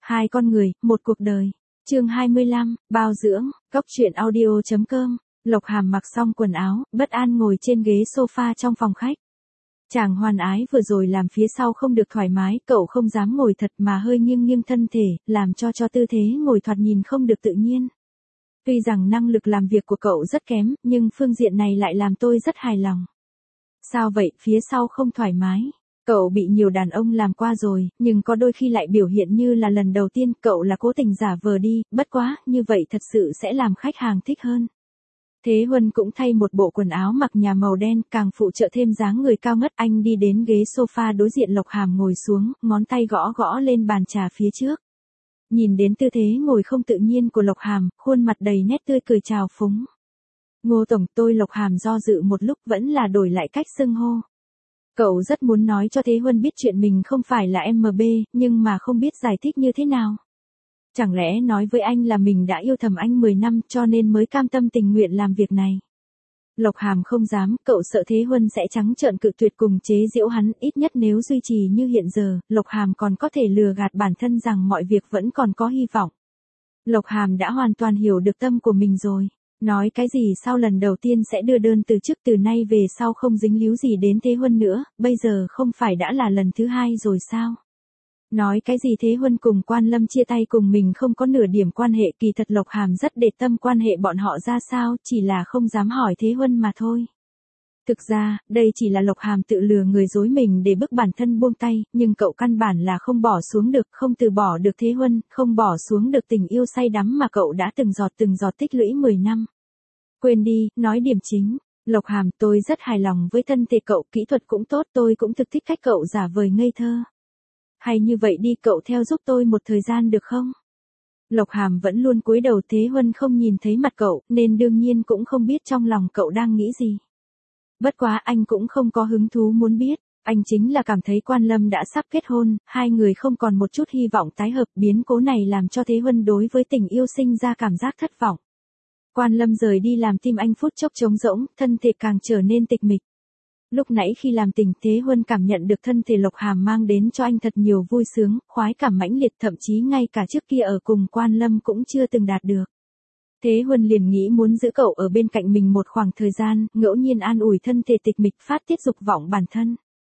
Hai con người, một cuộc đời. Chương 25, bao dưỡng, Cốc truyện audio.com. Lộc Hàm mặc xong quần áo, bất an ngồi trên ghế sofa trong phòng khách. Chàng hoan ái vừa rồi làm phía sau không được thoải mái, cậu không dám ngồi thật mà hơi nghiêng nghiêng thân thể, làm cho tư thế ngồi thoạt nhìn không được tự nhiên. Tuy rằng năng lực làm việc của cậu rất kém, nhưng phương diện này lại làm tôi rất hài lòng. Sao vậy, phía sau không thoải mái? Cậu bị nhiều đàn ông làm qua rồi, nhưng có đôi khi lại biểu hiện như là lần đầu tiên, cậu là cố tình giả vờ đi, bất quá, như vậy thật sự sẽ làm khách hàng thích hơn. Thế Huân cũng thay một bộ quần áo mặc nhà màu đen, càng phụ trợ thêm dáng người cao ngất. Anh đi đến ghế sofa đối diện Lộc Hàm ngồi xuống, ngón tay gõ gõ lên bàn trà phía trước. Nhìn đến tư thế ngồi không tự nhiên của Lộc Hàm, khuôn mặt đầy nét tươi cười chào phúng. Ngô tổng, tôi Lộc Hàm do dự một lúc vẫn là đổi lại cách xưng hô. Cậu rất muốn nói cho Thế Huân biết chuyện mình không phải là MB, nhưng mà không biết giải thích như thế nào. Chẳng lẽ nói với anh là mình đã yêu thầm anh 10 năm cho nên mới cam tâm tình nguyện làm việc này. Lộc Hàm không dám, cậu sợ Thế Huân sẽ trắng trợn cự tuyệt cùng chế giễu hắn, ít nhất nếu duy trì như hiện giờ, Lộc Hàm còn có thể lừa gạt bản thân rằng mọi việc vẫn còn có hy vọng. Lộc Hàm đã hoàn toàn hiểu được tâm của mình rồi. Nói cái gì sau lần đầu tiên sẽ đưa đơn từ chức, từ nay về sau không dính líu gì đến Thế Huân nữa, bây giờ không phải đã là lần thứ hai rồi sao? Nói cái gì Thế Huân cùng Quan Lâm chia tay cùng mình không có nửa điểm quan hệ, kỳ thật Lộc Hàm rất để tâm quan hệ bọn họ ra sao, chỉ là không dám hỏi Thế Huân mà thôi. Thực ra, đây chỉ là Lộc Hàm tự lừa người dối mình để bức bản thân buông tay, nhưng cậu căn bản là không bỏ xuống được, không từ bỏ được Thế Huân, không bỏ xuống được tình yêu say đắm mà cậu đã từng giọt tích lũy 10 năm. Quên đi, nói điểm chính. Lộc Hàm, tôi rất hài lòng với thân thể cậu, kỹ thuật cũng tốt, tôi cũng thực thích cách cậu giả vời ngây thơ. Hay như vậy đi, cậu theo giúp tôi một thời gian được không? Lộc Hàm vẫn luôn cúi đầu, Thế Huân không nhìn thấy mặt cậu, nên đương nhiên cũng không biết trong lòng cậu đang nghĩ gì. Bất quá anh cũng không có hứng thú muốn biết, anh chính là cảm thấy Quan Lâm đã sắp kết hôn, hai người không còn một chút hy vọng tái hợp, biến cố này làm cho Thế Huân đối với tình yêu sinh ra cảm giác thất vọng. Quan Lâm rời đi làm tim anh phút chốc trống rỗng, thân thể càng trở nên tịch mịch. Lúc nãy khi làm tình, Thế Huân cảm nhận được thân thể Lộc Hàm mang đến cho anh thật nhiều vui sướng, khoái cảm mãnh liệt, thậm chí ngay cả trước kia ở cùng Quan Lâm cũng chưa từng đạt được. Thế Huân liền nghĩ muốn giữ cậu ở bên cạnh mình một khoảng thời gian, ngẫu nhiên an ủi thân thể tịch mịch, phát tiết dục vọng bản thân.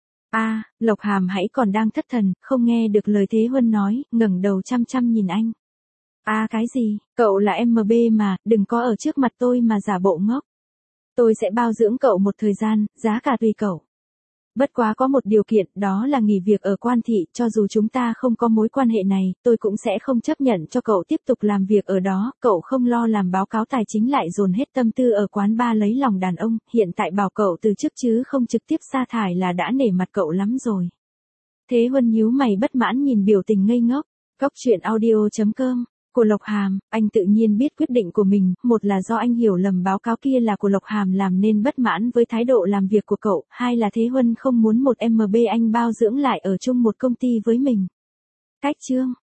Lộc Hàm hãy còn đang thất thần, không nghe được lời Thế Huân nói, ngẩng đầu chăm chăm nhìn anh. Cái gì, cậu là MB mà, đừng có ở trước mặt tôi mà giả bộ ngốc. Tôi sẽ bao dưỡng cậu một thời gian, giá cả tùy cậu. Bất quá có một điều kiện, đó là nghỉ việc ở Quan Thị, cho dù chúng ta không có mối quan hệ này, tôi cũng sẽ không chấp nhận cho cậu tiếp tục làm việc ở đó, cậu không lo làm báo cáo tài chính lại dồn hết tâm tư ở quán bar lấy lòng đàn ông, hiện tại bảo cậu từ chức chứ không trực tiếp sa thải là đã nể mặt cậu lắm rồi. Thế Huân nhíu mày bất mãn nhìn biểu tình ngây ngốc. Cốc truyện audio.com của Lộc Hàm, anh tự nhiên biết quyết định của mình, một là do anh hiểu lầm báo cáo kia là của Lộc Hàm làm nên bất mãn với thái độ làm việc của cậu, hai là Thế Huân không muốn một MB anh bao dưỡng lại ở chung một công ty với mình. Cách chương